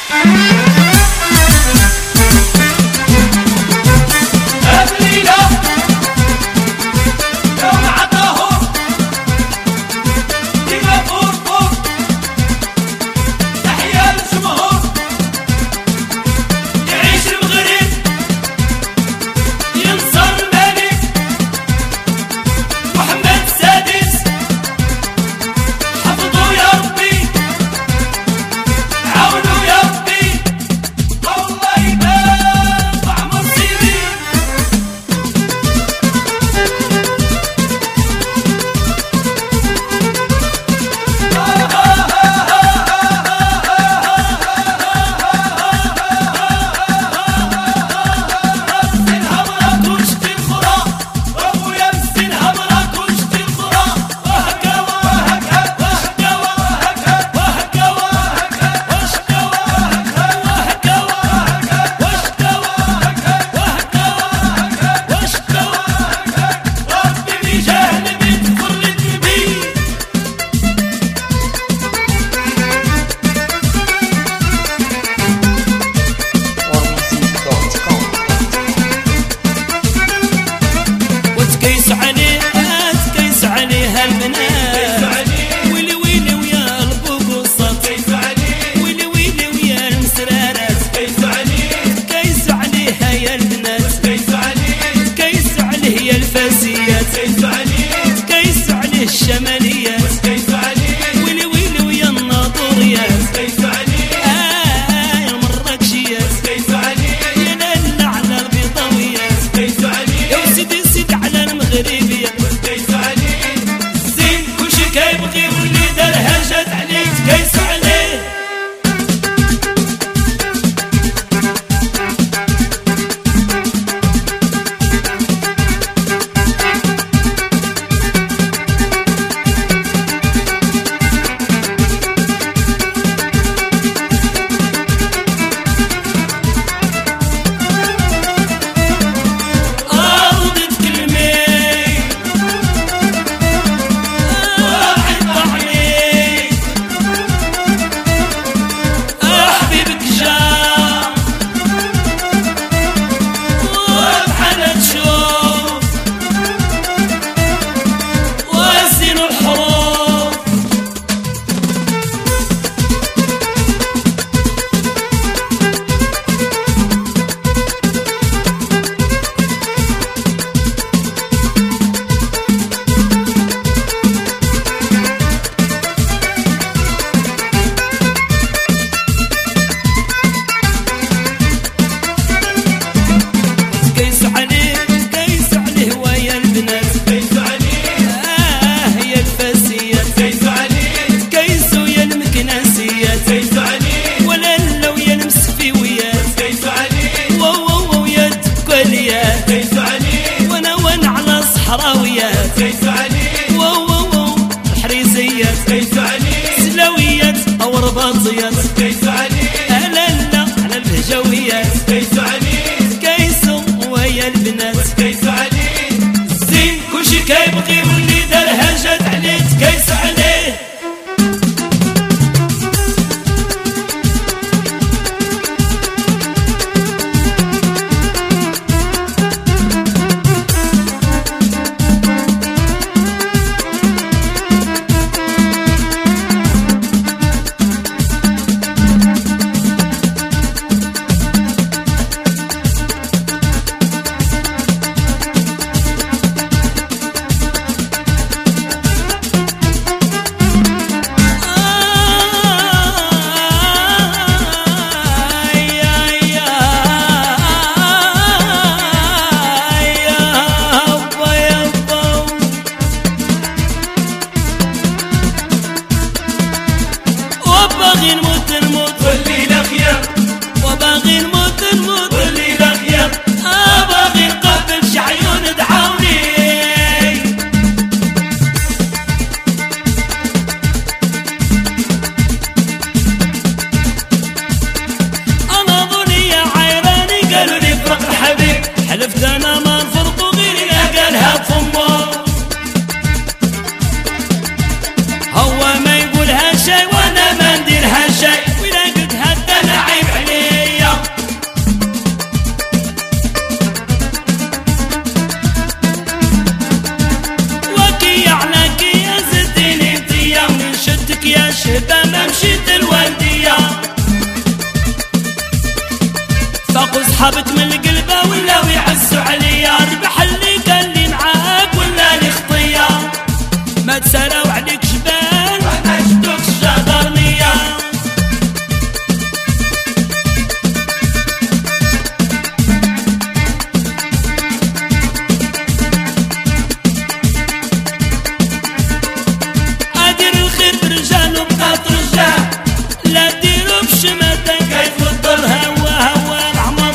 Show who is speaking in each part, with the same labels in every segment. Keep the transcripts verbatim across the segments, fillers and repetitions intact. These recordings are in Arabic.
Speaker 1: رباطيات كيسوا عليه أهلا على الهجويات كيسوا عليه كيسوا ويا البنات كيسوا عليه الزين كلشي كيبغي واللي دارها جات عليه كيسوا عليه. وباغي نموت نموت والليلة خيام وباغي نموت نموت والليلة خيام آه باغي نقابل شي عيون دعاوني أنا ظنية عيراني قالوا لي فرق الحبيب حلفت أنا ما نفرقوا غير إلا قالها بفمه هو ما يقولها شي وانا ما نديرها شي ولا قد هدا نعيم صحابك من القلبة ولا ويعزوا عليا، ربح اللي قال لي معاك ولا لي خطية، ما تسالوا عليك جبال وانا شدوك الشهدر نية. ادير الخير برجال وبقات رجال، لا ديرو بشماتة كيف الضر هوا هوا العمر،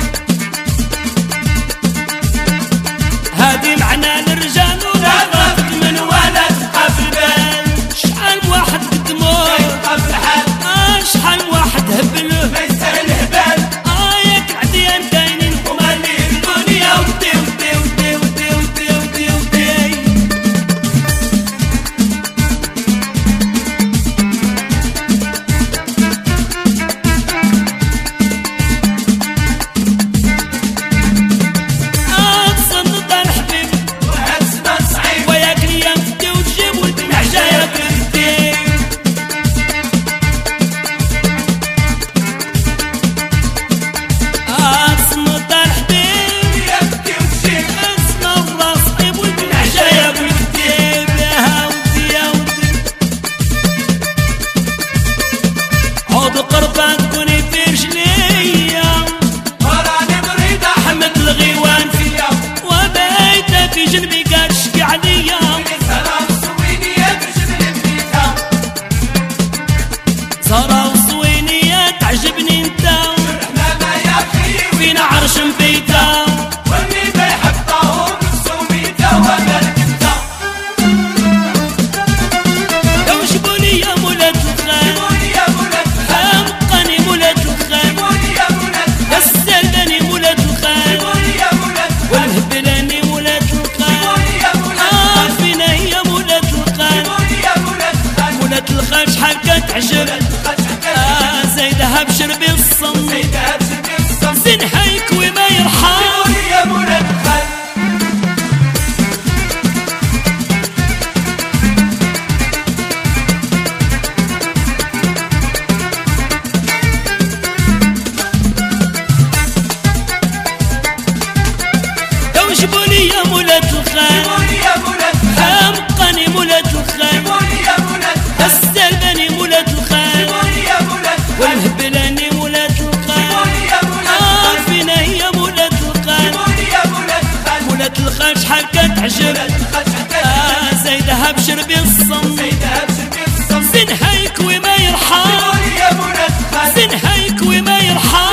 Speaker 1: هادي معنى الرجال ولا غافك من ولا تبقى في البال. شحال واحد قدموه يبقى في الحال، اه شحال واحد هبلوه ما يستاهل هبال، اه ياك عديان كاينين هما اللي الدنيا ودي ودي ودي ودي ودي ودي ودي. قربان تكوني في رجليا وراني مريض احمد الغيوان فيا، وبيت في جنبي قال شقي عليا، سهرة وصوينية تعجبني بنيتها، سهرة وصوينية تعجبني انت، الرحمة يا خيي فينا عرش مبيتها، واللي بيحب طاهور نفسه ميتة وبارك انت. لو جبوني يا مولاد الخير تعجب، آه زيدها بشربي الصم، زين حيك وما يرحم يا مولد الخال. لو جبوني يا مولد الخال، حمقني مولد الخال، السلباني مولد الخال، والهبلاني مولد الخال، عارفينه يا مولد الخال، مولد الخال شحال كتعجب، آه زايدها بشربي الصم، زين هايك وما يرحم، زين هايك وما يرحم.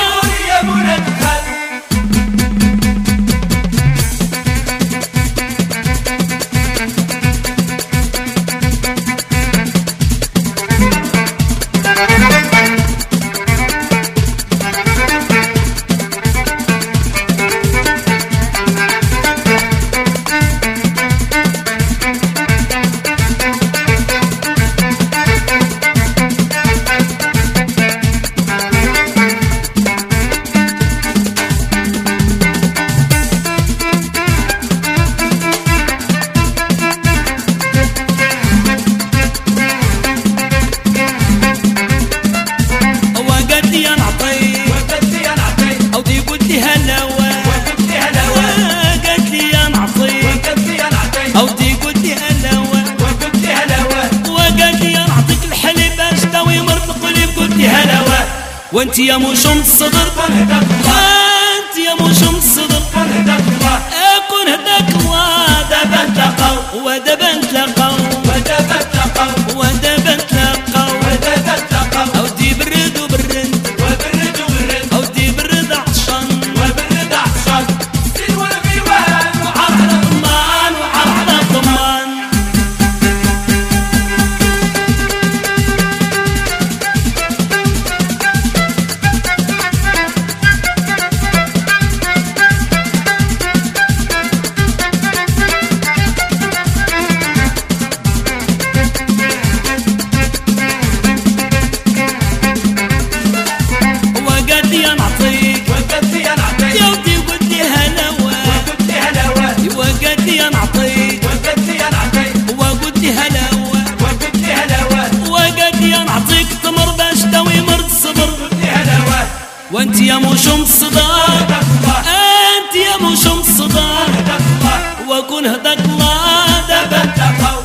Speaker 1: وانت يا مشوم الصدر وانت يا مشوم الصدر اكون هداك الله دابا نتلاقاو ودابا نتلاقاو ودابا نتلاقاو ودابا نتلاقاو ودابا نتلاقاو اودي برد وبرد وبرد وبرد اودي برد عطشان وبرد عطشان زين والغيوان وعرض الضمان وعرض الضمان. وانت يا مشوم الصدى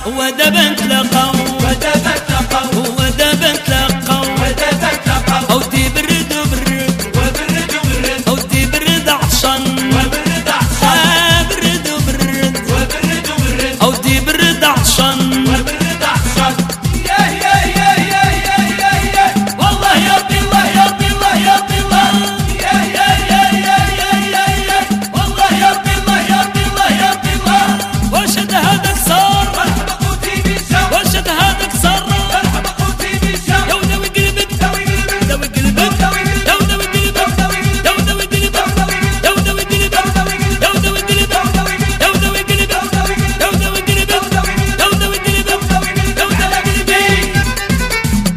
Speaker 1: ودابا نتلاقاو
Speaker 2: ودابا نتلاقاو
Speaker 1: ودابا نتلاقاو
Speaker 2: ودابا نتلاقاو
Speaker 1: اودي برد وبرد
Speaker 2: وبرد وبرد
Speaker 1: اودي برد عطشان
Speaker 2: وبرد عطشان
Speaker 1: آه برد وبرد
Speaker 2: وبرد وبرد
Speaker 1: اودي برد عطشان
Speaker 2: وبرد عطشان يا يا يا يا يا يا يا والله يا الله يا الله يا الله يا يا يا يا يا يا يا والله يا الله يا الله يا الله
Speaker 1: واش هذا هذاك صار
Speaker 2: مرحبا خوتي بيشا
Speaker 1: واش هذا هذاك صار
Speaker 2: مرحبا خوتي بيشا
Speaker 1: يا وداوي قلبك
Speaker 2: داوي قلبك
Speaker 1: داوي قلبك يا وداوي قلبك يا وداوي قلبك يا وداوي قلبك يا وداوي قلبك يا وداوي قلبك يا وداوي قلبك يا وداوي قلبك يا وداوي قلبك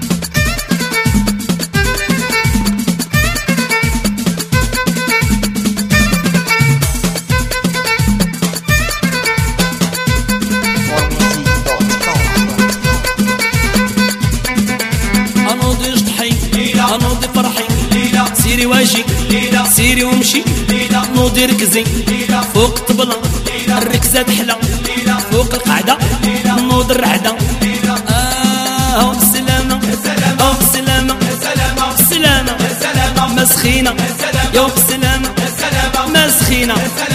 Speaker 1: انوضي جطحي انوضي فرحي سيري واجي سيري ومشي نوضي ركزي فوق الطبلة الركزة تحلى فوق القعدة نوض الرعدة اه بالسلامة اه بالسلامة بالسلامة ما سخينة يا بالسلامة ما سخينة